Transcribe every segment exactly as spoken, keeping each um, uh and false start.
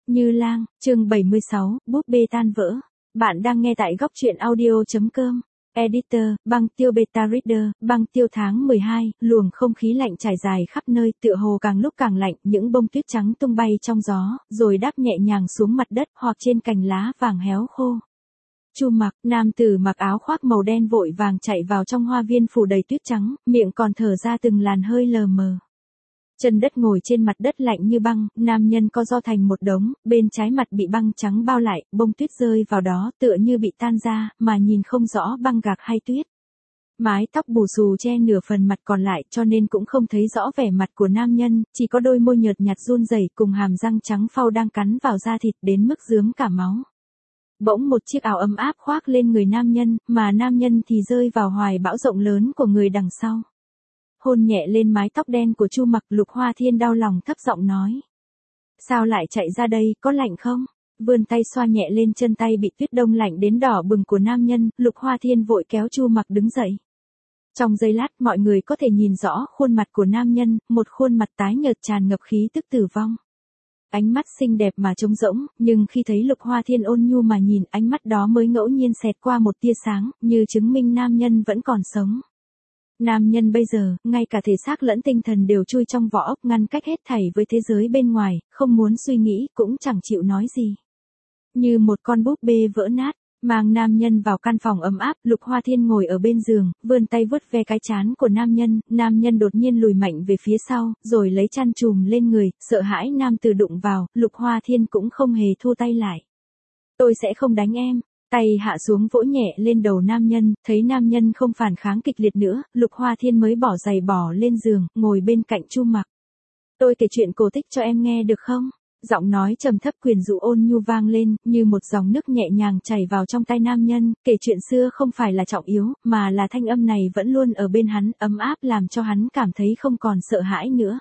Như Lang, chương bảy mươi sáu, búp bê tan vỡ. Bạn đang nghe tại góc truyện audio.com. Editor, băng tiêu beta reader, băng tiêu tháng mười hai, luồng không khí lạnh trải dài khắp nơi, tựa hồ càng lúc càng lạnh, những bông tuyết trắng tung bay trong gió, rồi đáp nhẹ nhàng xuống mặt đất hoặc trên cành lá vàng héo khô. Chu Mặc, nam tử mặc áo khoác màu đen vội vàng chạy vào trong hoa viên phủ đầy tuyết trắng, miệng còn thở ra từng làn hơi lờ mờ. Chân đất ngồi trên mặt đất lạnh như băng, nam nhân co ro thành một đống, bên trái mặt bị băng trắng bao lại, bông tuyết rơi vào đó tựa như bị tan ra, mà nhìn không rõ băng gạc hay tuyết. Mái tóc bù xù che nửa phần mặt còn lại cho nên cũng không thấy rõ vẻ mặt của nam nhân, chỉ có đôi môi nhợt nhạt run rẩy cùng hàm răng trắng phau đang cắn vào da thịt đến mức rướm cả máu. Bỗng một chiếc áo ấm áp khoác lên người nam nhân, mà nam nhân thì rơi vào hoài bão rộng lớn của người đằng sau. Hôn nhẹ lên mái tóc đen của Chu Mặc, Lục Hoa Thiên đau lòng thấp giọng nói. Sao lại chạy ra đây, có lạnh không? Vươn tay xoa nhẹ lên chân tay bị tuyết đông lạnh đến đỏ bừng của nam nhân, Lục Hoa Thiên vội kéo Chu Mặc đứng dậy. Trong giây lát mọi người có thể nhìn rõ khuôn mặt của nam nhân, một khuôn mặt tái nhợt tràn ngập khí tức tử vong. Ánh mắt xinh đẹp mà trống rỗng, nhưng khi thấy Lục Hoa Thiên ôn nhu mà nhìn, ánh mắt đó mới ngẫu nhiên xẹt qua một tia sáng, như chứng minh nam nhân vẫn còn sống. Nam nhân bây giờ, ngay cả thể xác lẫn tinh thần đều chui trong vỏ ốc, ngăn cách hết thảy với thế giới bên ngoài, không muốn suy nghĩ, cũng chẳng chịu nói gì. Như một con búp bê vỡ nát, mang nam nhân vào căn phòng ấm áp, Lục Hoa Thiên ngồi ở bên giường, vươn tay vuốt ve cái trán của nam nhân, nam nhân đột nhiên lùi mạnh về phía sau, rồi lấy chăn trùm lên người, sợ hãi nam tử đụng vào, Lục Hoa Thiên cũng không hề thu tay lại. Tôi sẽ không đánh em. Tay hạ xuống vỗ nhẹ lên đầu nam nhân, thấy nam nhân không phản kháng kịch liệt nữa, Lục Hoa Thiên mới bỏ giày bỏ lên giường, ngồi bên cạnh Chu Mặc. Tôi kể chuyện cổ tích cho em nghe được không? Giọng nói trầm thấp quyến rũ ôn nhu vang lên, như một dòng nước nhẹ nhàng chảy vào trong tai nam nhân, kể chuyện xưa không phải là trọng yếu, mà là thanh âm này vẫn luôn ở bên hắn, ấm áp làm cho hắn cảm thấy không còn sợ hãi nữa.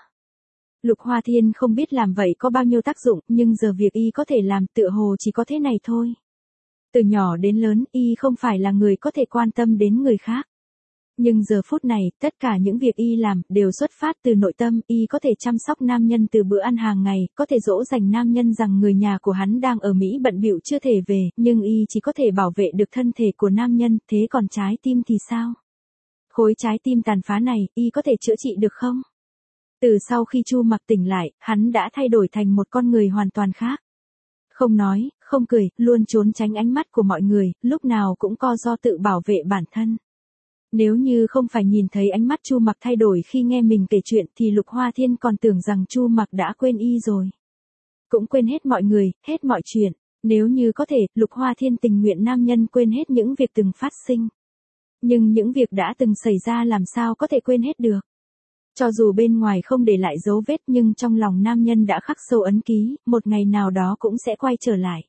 Lục Hoa Thiên không biết làm vậy có bao nhiêu tác dụng, nhưng giờ việc y có thể làm tựa hồ chỉ có thế này thôi. Từ nhỏ đến lớn, y không phải là người có thể quan tâm đến người khác. Nhưng giờ phút này, tất cả những việc y làm, đều xuất phát từ nội tâm, y có thể chăm sóc nam nhân từ bữa ăn hàng ngày, có thể dỗ dành nam nhân rằng người nhà của hắn đang ở Mỹ bận bịu chưa thể về, nhưng y chỉ có thể bảo vệ được thân thể của nam nhân, thế còn trái tim thì sao? Khối trái tim tàn phá này, y có thể chữa trị được không? Từ sau khi Chu Mặc tỉnh lại, hắn đã thay đổi thành một con người hoàn toàn khác. Không nói, không cười, luôn trốn tránh ánh mắt của mọi người, lúc nào cũng co ro tự bảo vệ bản thân. Nếu như không phải nhìn thấy ánh mắt Chu Mặc thay đổi khi nghe mình kể chuyện thì Lục Hoa Thiên còn tưởng rằng Chu Mặc đã quên y rồi. Cũng quên hết mọi người, hết mọi chuyện. Nếu như có thể, Lục Hoa Thiên tình nguyện nam nhân quên hết những việc từng phát sinh. Nhưng những việc đã từng xảy ra làm sao có thể quên hết được. Cho dù bên ngoài không để lại dấu vết nhưng trong lòng nam nhân đã khắc sâu ấn ký, một ngày nào đó cũng sẽ quay trở lại.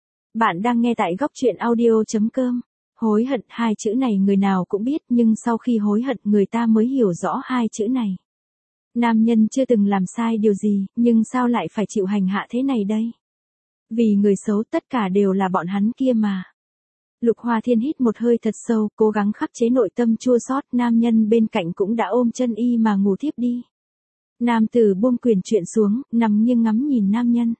Bạn đang nghe tại góc truyện audio.com. Hối hận, hai chữ này người nào cũng biết, nhưng sau khi hối hận người ta mới hiểu rõ hai chữ này. Nam nhân chưa từng làm sai điều gì, nhưng sao lại phải chịu hành hạ thế này đây? Vì người xấu tất cả đều là bọn hắn kia mà. Lục Hoa Thiên hít một hơi thật sâu, cố gắng khắc chế nội tâm chua xót, nam nhân bên cạnh cũng đã ôm chân y mà ngủ thiếp đi. Nam tử buông quyền chuyện xuống, nằm nghiêng ngắm nhìn nam nhân.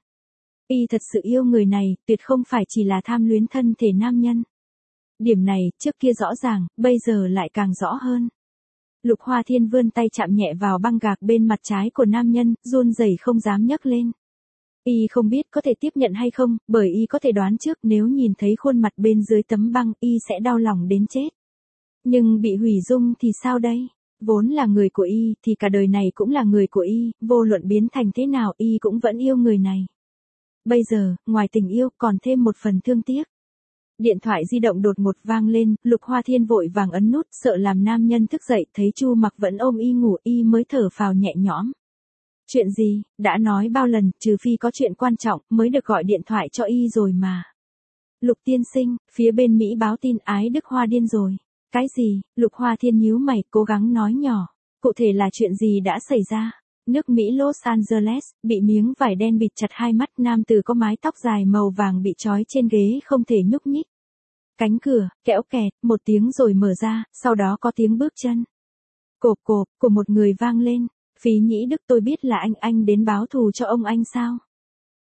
Y thật sự yêu người này, tuyệt không phải chỉ là tham luyến thân thể nam nhân. Điểm này, trước kia rõ ràng, bây giờ lại càng rõ hơn. Lục Hoa Thiên vươn tay chạm nhẹ vào băng gạc bên mặt trái của nam nhân, run rẩy không dám nhấc lên. Y không biết có thể tiếp nhận hay không, bởi y có thể đoán trước nếu nhìn thấy khuôn mặt bên dưới tấm băng, y sẽ đau lòng đến chết. Nhưng bị hủy dung thì sao đây? Vốn là người của y, thì cả đời này cũng là người của y, vô luận biến thành thế nào y cũng vẫn yêu người này. Bây giờ, ngoài tình yêu, còn thêm một phần thương tiếc. Điện thoại di động đột ngột vang lên, Lục Hoa Thiên vội vàng ấn nút, sợ làm nam nhân thức dậy, thấy Chu Mặc vẫn ôm y ngủ, y mới thở phào nhẹ nhõm. Chuyện gì, đã nói bao lần, trừ phi có chuyện quan trọng, mới được gọi điện thoại cho y rồi mà. Lục tiên sinh, phía bên Mỹ báo tin Ái Đức Hoa điên rồi. Cái gì? Lục Hoa Thiên nhíu mày, cố gắng nói nhỏ. Cụ thể là chuyện gì đã xảy ra? Nước Mỹ Los Angeles, bị miếng vải đen bịt chặt hai mắt, nam tử có mái tóc dài màu vàng bị trói trên ghế không thể nhúc nhích. Cánh cửa, kẽo kẹt, một tiếng rồi mở ra, sau đó có tiếng bước chân. Cộp cộp, của một người vang lên. Phí Nhĩ Đức, tôi biết là anh anh đến báo thù cho ông anh sao?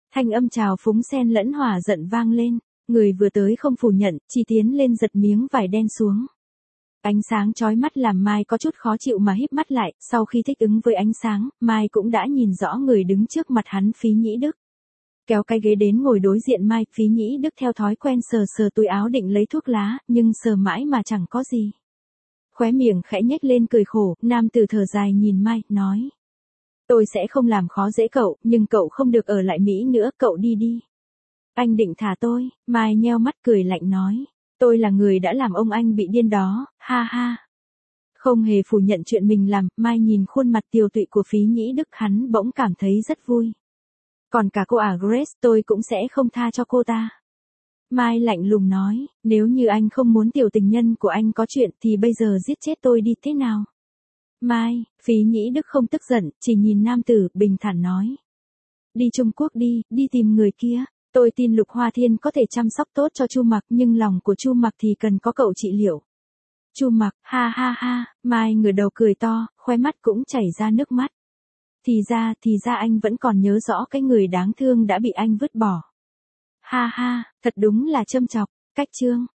Thanh âm trào phúng xen lẫn hỏa giận vang lên, người vừa tới không phủ nhận, chỉ tiến lên giật miếng vải đen xuống. Ánh sáng chói mắt làm Mai có chút khó chịu mà híp mắt lại, sau khi thích ứng với ánh sáng, Mai cũng đã nhìn rõ người đứng trước mặt hắn Phí Nhĩ Đức. Kéo cái ghế đến ngồi đối diện Mai, Phí Nhĩ Đức theo thói quen sờ sờ túi áo định lấy thuốc lá, nhưng sờ mãi mà chẳng có gì. Khóe miệng khẽ nhếch lên cười khổ, nam tử thở dài nhìn Mai, nói. Tôi sẽ không làm khó dễ cậu, nhưng cậu không được ở lại Mỹ nữa, cậu đi đi. Anh định thả tôi, Mai nheo mắt cười lạnh nói. Tôi là người đã làm ông anh bị điên đó, ha ha. Không hề phủ nhận chuyện mình làm, Mai nhìn khuôn mặt tiều tụy của Phí Nhĩ Đức hắn bỗng cảm thấy rất vui. Còn cả cô ả Grace tôi cũng sẽ không tha cho cô ta. Mai lạnh lùng nói, nếu như anh không muốn tiểu tình nhân của anh có chuyện thì bây giờ giết chết tôi đi thế nào? Mai, Phí Nhĩ Đức không tức giận, chỉ nhìn nam tử, bình thản nói. Đi Trung Quốc đi, đi tìm người kia. Tôi tin Lục Hoa Thiên có thể chăm sóc tốt cho Chu Mặc, nhưng lòng của Chu Mặc thì cần có cậu trị liệu. Chu Mặc, ha ha ha, Mai ngửa đầu cười to, khóe mắt cũng chảy ra nước mắt. Thì ra, thì ra anh vẫn còn nhớ rõ cái người đáng thương đã bị anh vứt bỏ. Ha ha, thật đúng là châm chọc, cách chương.